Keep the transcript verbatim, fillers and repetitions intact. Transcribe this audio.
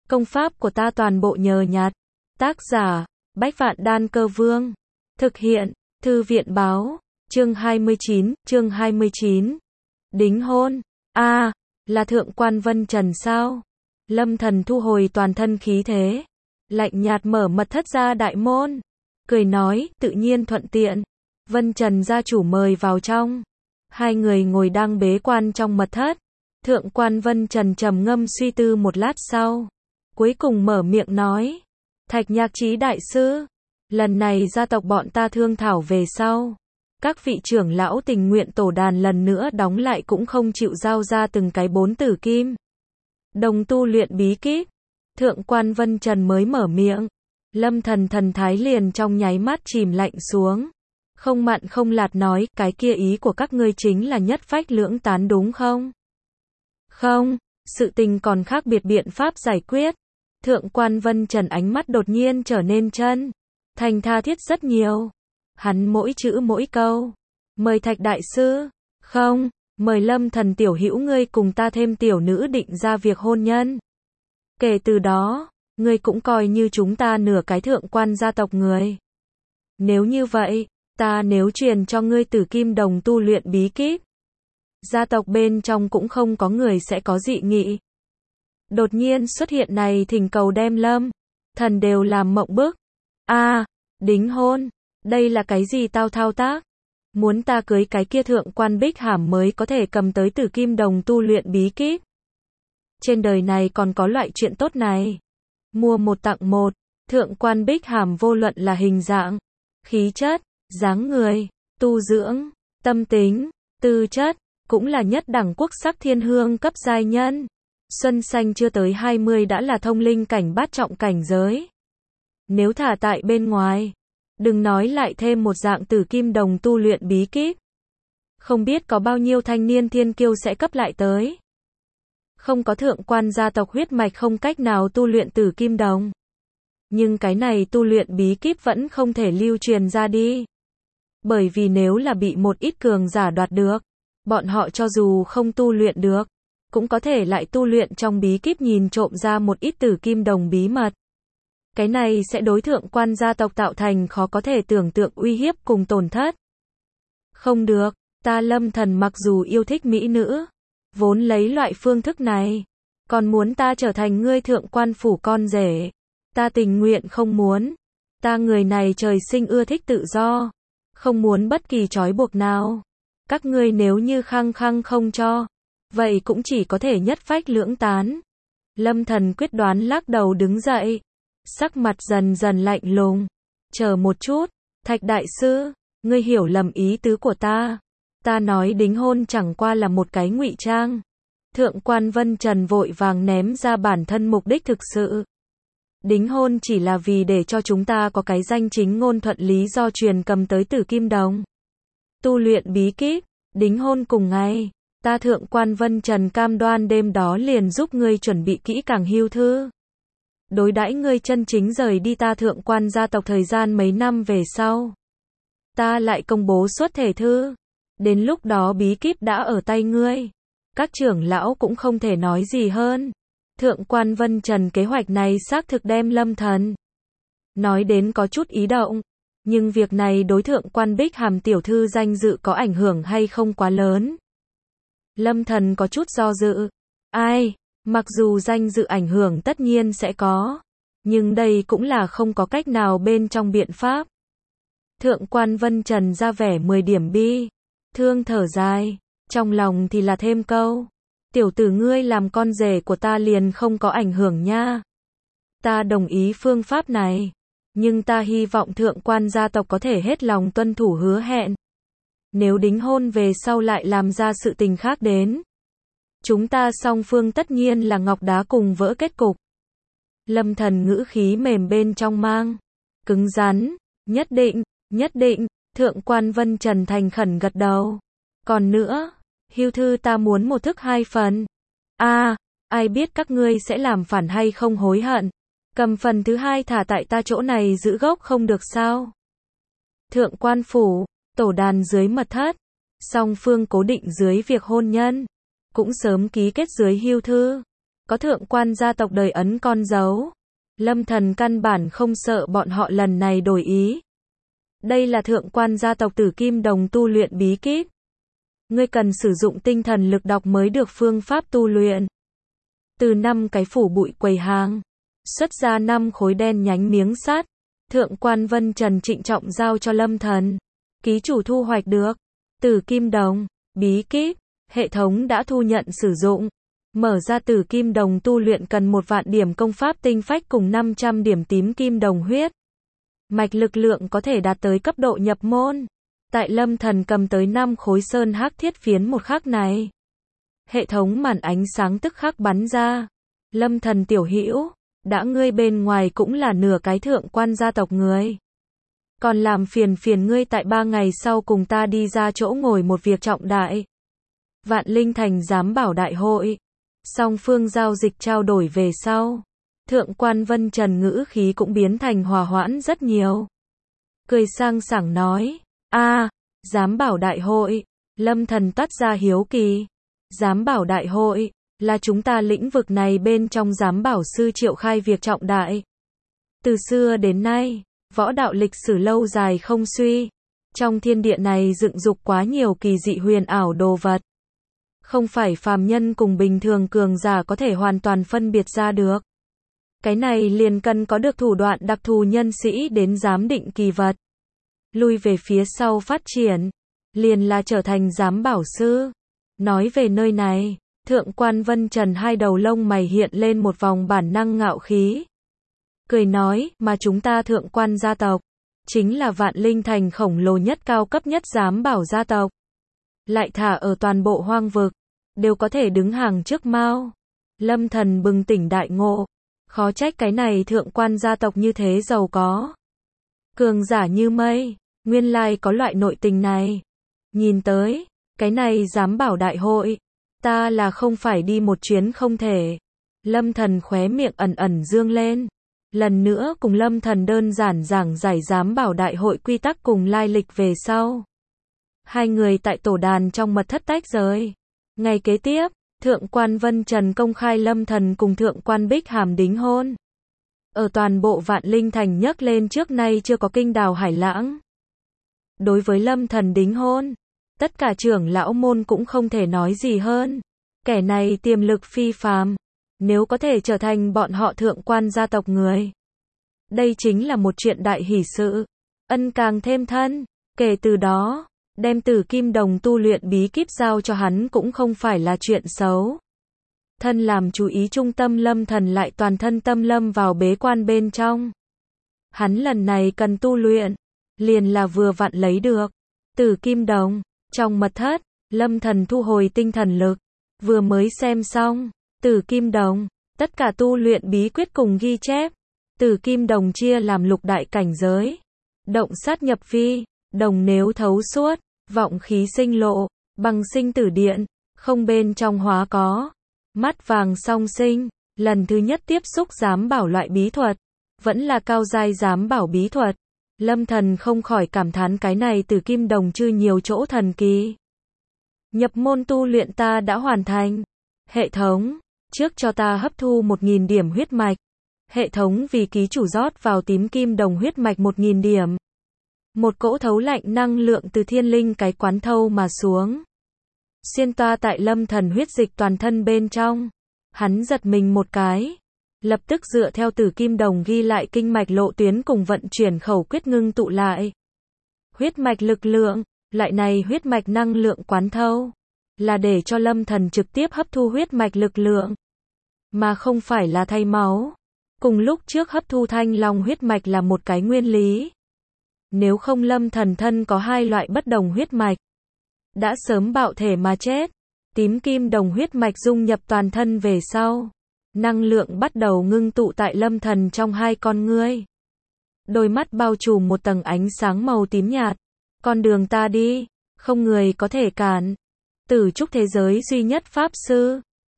Công pháp của ta toàn bộ nhờ nhặt. Tác giả, Bách Vạn Đan Cơ Vương. Thực hiện, Thư viện báo. Chương hai mươi chín, chương hai mươi chín. Đính hôn. A, à, là thượng quan Vân Trần sao? Lâm Thần thu hồi toàn thân khí thế, lạnh nhạt mở mật thất ra đại môn, cười nói, tự nhiên thuận tiện. Vân Trần gia chủ mời vào trong. Hai người ngồi đang bế quan trong mật thất. Thượng quan Vân Trần trầm ngâm suy tư một lát sau, cuối cùng mở miệng nói, Thạch Nhạc Chí đại sư, lần này gia tộc bọn ta thương thảo về sau, các vị trưởng lão tình nguyện tổ đàn lần nữa đóng lại cũng không chịu giao ra từng cái bốn tử kim đồng tu luyện bí kíp. Thượng quan Vân Trần mới mở miệng, Lâm Thần thần thái liền trong nháy mắt chìm lạnh xuống, không mặn không lạt nói, cái kia ý của các ngươi chính là nhất phách lưỡng tán đúng không? Không, sự tình còn khác biệt biện pháp giải quyết. Thượng quan Vân Trần ánh mắt đột nhiên trở nên chân thành tha thiết rất nhiều. Hắn mỗi chữ mỗi câu, mời Thạch đại sư, không, mời Lâm Thần tiểu hữu ngươi cùng ta thêm tiểu nữ định ra việc hôn nhân. Kể từ đó, ngươi cũng coi như chúng ta nửa cái thượng quan gia tộc người. Nếu như vậy, ta nếu truyền cho ngươi tử kim đồng tu luyện bí kíp, gia tộc bên trong cũng không có người sẽ có dị nghị. Đột nhiên xuất hiện này thỉnh cầu đem Lâm Thần đều làm mộng bức. A, à, đính hôn, đây là cái gì tao thao tác? Muốn ta cưới cái kia thượng quan Bích Hàm mới có thể cầm tới tử kim đồng tu luyện bí kíp? Trên đời này còn có loại chuyện tốt này. Mua một tặng một. Thượng quan Bích Hàm vô luận là hình dạng, khí chất, dáng người, tu dưỡng, tâm tính, tư chất, cũng là nhất đẳng quốc sắc thiên hương cấp giai nhân. Xuân xanh chưa tới hai mươi đã là thông linh cảnh bát trọng cảnh giới. Nếu thả tại bên ngoài, đừng nói lại thêm một dạng tử kim đồng tu luyện bí kíp, không biết có bao nhiêu thanh niên thiên kiêu sẽ cấp lại tới. Không có thượng quan gia tộc huyết mạch không cách nào tu luyện tử kim đồng. Nhưng cái này tu luyện bí kíp vẫn không thể lưu truyền ra đi. Bởi vì nếu là bị một ít cường giả đoạt được, bọn họ cho dù không tu luyện được, cũng có thể lại tu luyện trong bí kíp nhìn trộm ra một ít tử kim đồng bí mật. Cái này sẽ đối thượng quan gia tộc tạo thành khó có thể tưởng tượng uy hiếp cùng tổn thất. Không được, ta Lâm Thần mặc dù yêu thích mỹ nữ, vốn lấy loại phương thức này, còn muốn ta trở thành ngươi thượng quan phủ con rể, ta tình nguyện không muốn. Ta người này trời sinh ưa thích tự do, không muốn bất kỳ trói buộc nào. Các ngươi nếu như khăng khăng không cho, vậy cũng chỉ có thể nhất phách lưỡng tán. Lâm Thần quyết đoán lắc đầu đứng dậy, sắc mặt dần dần lạnh lùng. Chờ một chút, Thạch đại sư, ngươi hiểu lầm ý tứ của ta. Ta nói đính hôn chẳng qua là một cái ngụy trang. Thượng quan Vân Trần vội vàng ném ra bản thân mục đích thực sự. Đính hôn chỉ là vì để cho chúng ta có cái danh chính ngôn thuận lý do truyền cầm tới tử kim đồng tu luyện bí kíp. Đính hôn cùng ngày, ta thượng quan Vân Trần cam đoan đêm đó liền giúp ngươi chuẩn bị kỹ càng hưu thư. Đối đãi ngươi chân chính rời đi ta thượng quan gia tộc thời gian mấy năm về sau, ta lại công bố xuất thể thư. Đến lúc đó bí kíp đã ở tay ngươi, các trưởng lão cũng không thể nói gì hơn. Thượng quan Vân Trần kế hoạch này xác thực đem Lâm Thần nói đến có chút ý động, nhưng việc này đối thượng quan Bích Hàm tiểu thư danh dự có ảnh hưởng hay không quá lớn. Lâm Thần có chút do dự. Ai, mặc dù danh dự ảnh hưởng tất nhiên sẽ có, nhưng đây cũng là không có cách nào bên trong biện pháp. Thượng quan Vân Trần ra vẻ mười điểm bi thương thở dài, trong lòng thì là thêm câu, tiểu tử ngươi làm con rể của ta liền không có ảnh hưởng nha. Ta đồng ý phương pháp này, nhưng ta hy vọng thượng quan gia tộc có thể hết lòng tuân thủ hứa hẹn. Nếu đính hôn về sau lại làm ra sự tình khác đến, chúng ta song phương tất nhiên là ngọc đá cùng vỡ kết cục. Lâm Thần ngữ khí mềm bên trong mang cứng rắn, nhất định, nhất định. Thượng quan Vân Trần thành khẩn gật đầu. Còn nữa, hưu thư ta muốn một thức hai phần. A, à, ai biết các ngươi sẽ làm phản hay không hối hận. Cầm phần thứ hai thả tại ta chỗ này giữ gốc không được sao? Thượng quan phủ, tổ đàn dưới mật thất, song phương cố định dưới việc hôn nhân, cũng sớm ký kết dưới hưu thư. có thượng quan gia tộc đời ấn con dấu. Lâm Thần căn bản không sợ bọn họ lần này đổi ý. Đây là thượng quan gia tộc Tử Kim Đồng tu luyện bí kíp. Ngươi cần sử dụng tinh thần lực đọc mới được phương pháp tu luyện. Từ năm cái phủ bụi quầy hàng, xuất ra năm khối đen nhánh miếng sắt. Thượng quan Vân Trần trịnh trọng giao cho Lâm Thần. Ký chủ thu hoạch được Tử Kim Đồng bí kíp, hệ thống đã thu nhận sử dụng. Mở ra Tử Kim Đồng tu luyện cần một vạn điểm công pháp tinh phách cùng năm trăm điểm tím kim đồng huyết. Mạch lực lượng có thể đạt tới cấp độ nhập môn. Tại Lâm Thần cầm tới năm khối sơn hắc thiết phiến một khắc này, hệ thống màn ánh sáng tức khắc bắn ra. Lâm Thần tiểu hữu, đã ngươi bên ngoài cũng là nửa cái thượng quan gia tộc người. Còn làm phiền phiền ngươi tại ba ngày sau cùng ta đi ra chỗ ngồi một việc trọng đại. Vạn Linh Thành giám bảo đại hội. Song phương giao dịch trao đổi về sau. Thượng quan Vân Trần ngữ khí cũng biến thành hòa hoãn rất nhiều. Cười sang sảng nói, a giám bảo đại hội. Lâm Thần toát ra hiếu kỳ. Giám bảo đại hội, là chúng ta lĩnh vực này bên trong giám bảo sư triệu khai việc trọng đại. Từ xưa đến nay, võ đạo lịch sử lâu dài không suy. Trong thiên địa này dựng dục quá nhiều kỳ dị huyền ảo đồ vật. Không phải phàm nhân cùng bình thường cường giả có thể hoàn toàn phân biệt ra được. Cái này liền cần có được thủ đoạn đặc thù nhân sĩ đến giám định kỳ vật. Lui về phía sau phát triển, liền là trở thành giám bảo sư. Nói về nơi này, thượng quan Vân Trần hai đầu lông mày hiện lên một vòng bản năng ngạo khí. Cười nói, mà chúng ta thượng quan gia tộc, chính là Vạn Linh Thành khổng lồ nhất cao cấp nhất giám bảo gia tộc. Lại thả ở toàn bộ hoang vực, đều có thể đứng hàng trước Mao. Lâm Thần bừng tỉnh đại ngộ, khó trách cái này thượng quan gia tộc như thế giàu có. Cường giả như mây, nguyên lai có loại nội tình này. Nhìn tới, cái này giám bảo đại hội, ta là không phải đi một chuyến không thể. Lâm Thần khóe miệng ẩn ẩn dương lên. Lần nữa cùng Lâm Thần đơn giản giảng giải giám bảo đại hội quy tắc cùng lai lịch về sau. Hai người tại tổ đàn trong mật thất tách rời. Ngày kế tiếp, thượng quan Vân Trần công khai Lâm Thần cùng thượng quan Bích Hàm đính hôn. Ở toàn bộ Vạn Linh Thành nhấc lên trước nay chưa có kinh đào hải lãng. Đối với Lâm Thần đính hôn, tất cả trưởng lão môn cũng không thể nói gì hơn. Kẻ này tiềm lực phi phàm, nếu có thể trở thành bọn họ thượng quan gia tộc người. Đây chính là một chuyện đại hỷ sự, ân càng thêm thân. Kể từ đó, đem Tử Kim Đồng tu luyện bí kíp giao cho hắn cũng không phải là chuyện xấu. Thân làm chú ý trung tâm Lâm Thần lại toàn thân tâm lâm vào bế quan bên trong. Hắn lần này cần tu luyện, liền là vừa vặn lấy được Tử Kim Đồng. Trong mật thất, Lâm Thần thu hồi tinh thần lực, vừa mới xem xong Tử Kim Đồng, tất cả tu luyện bí quyết cùng ghi chép. Tử Kim Đồng chia làm lục đại cảnh giới. Động sát nhập phi, đồng nếu thấu suốt, vọng khí sinh lộ, bằng sinh tử điện, không bên trong hóa có. Mắt vàng song sinh, lần thứ nhất tiếp xúc giám bảo loại bí thuật, vẫn là cao giai giám bảo bí thuật. Lâm Thần không khỏi cảm thán cái này Tử Kim Đồng chư nhiều chỗ thần kỳ. Nhập môn tu luyện ta đã hoàn thành. Hệ thống, trước cho ta hấp thu một nghìn điểm huyết mạch. Hệ thống vì ký chủ rót vào tím kim đồng huyết mạch một nghìn điểm. Một cỗ thấu lạnh năng lượng từ thiên linh cái quán thâu mà xuống. Xuyên toa tại Lâm Thần huyết dịch toàn thân bên trong. Hắn giật mình một cái. Lập tức dựa theo Tử Kim Đồng ghi lại kinh mạch lộ tuyến cùng vận chuyển khẩu quyết ngưng tụ lại. Huyết mạch lực lượng, loại này huyết mạch năng lượng quán thâu, là để cho Lâm Thần trực tiếp hấp thu huyết mạch lực lượng, mà không phải là thay máu. Cùng lúc trước hấp thu thanh long huyết mạch là một cái nguyên lý. Nếu không Lâm Thần thân có hai loại bất đồng huyết mạch, đã sớm bạo thể mà chết. Tím kim đồng huyết mạch dung nhập toàn thân về sau, năng lượng bắt đầu ngưng tụ tại Lâm Thần trong hai con ngươi. Đôi mắt bao trùm một tầng ánh sáng màu tím nhạt. Con đường ta đi, không người có thể cản. Tử trúc thế giới duy nhất pháp sư,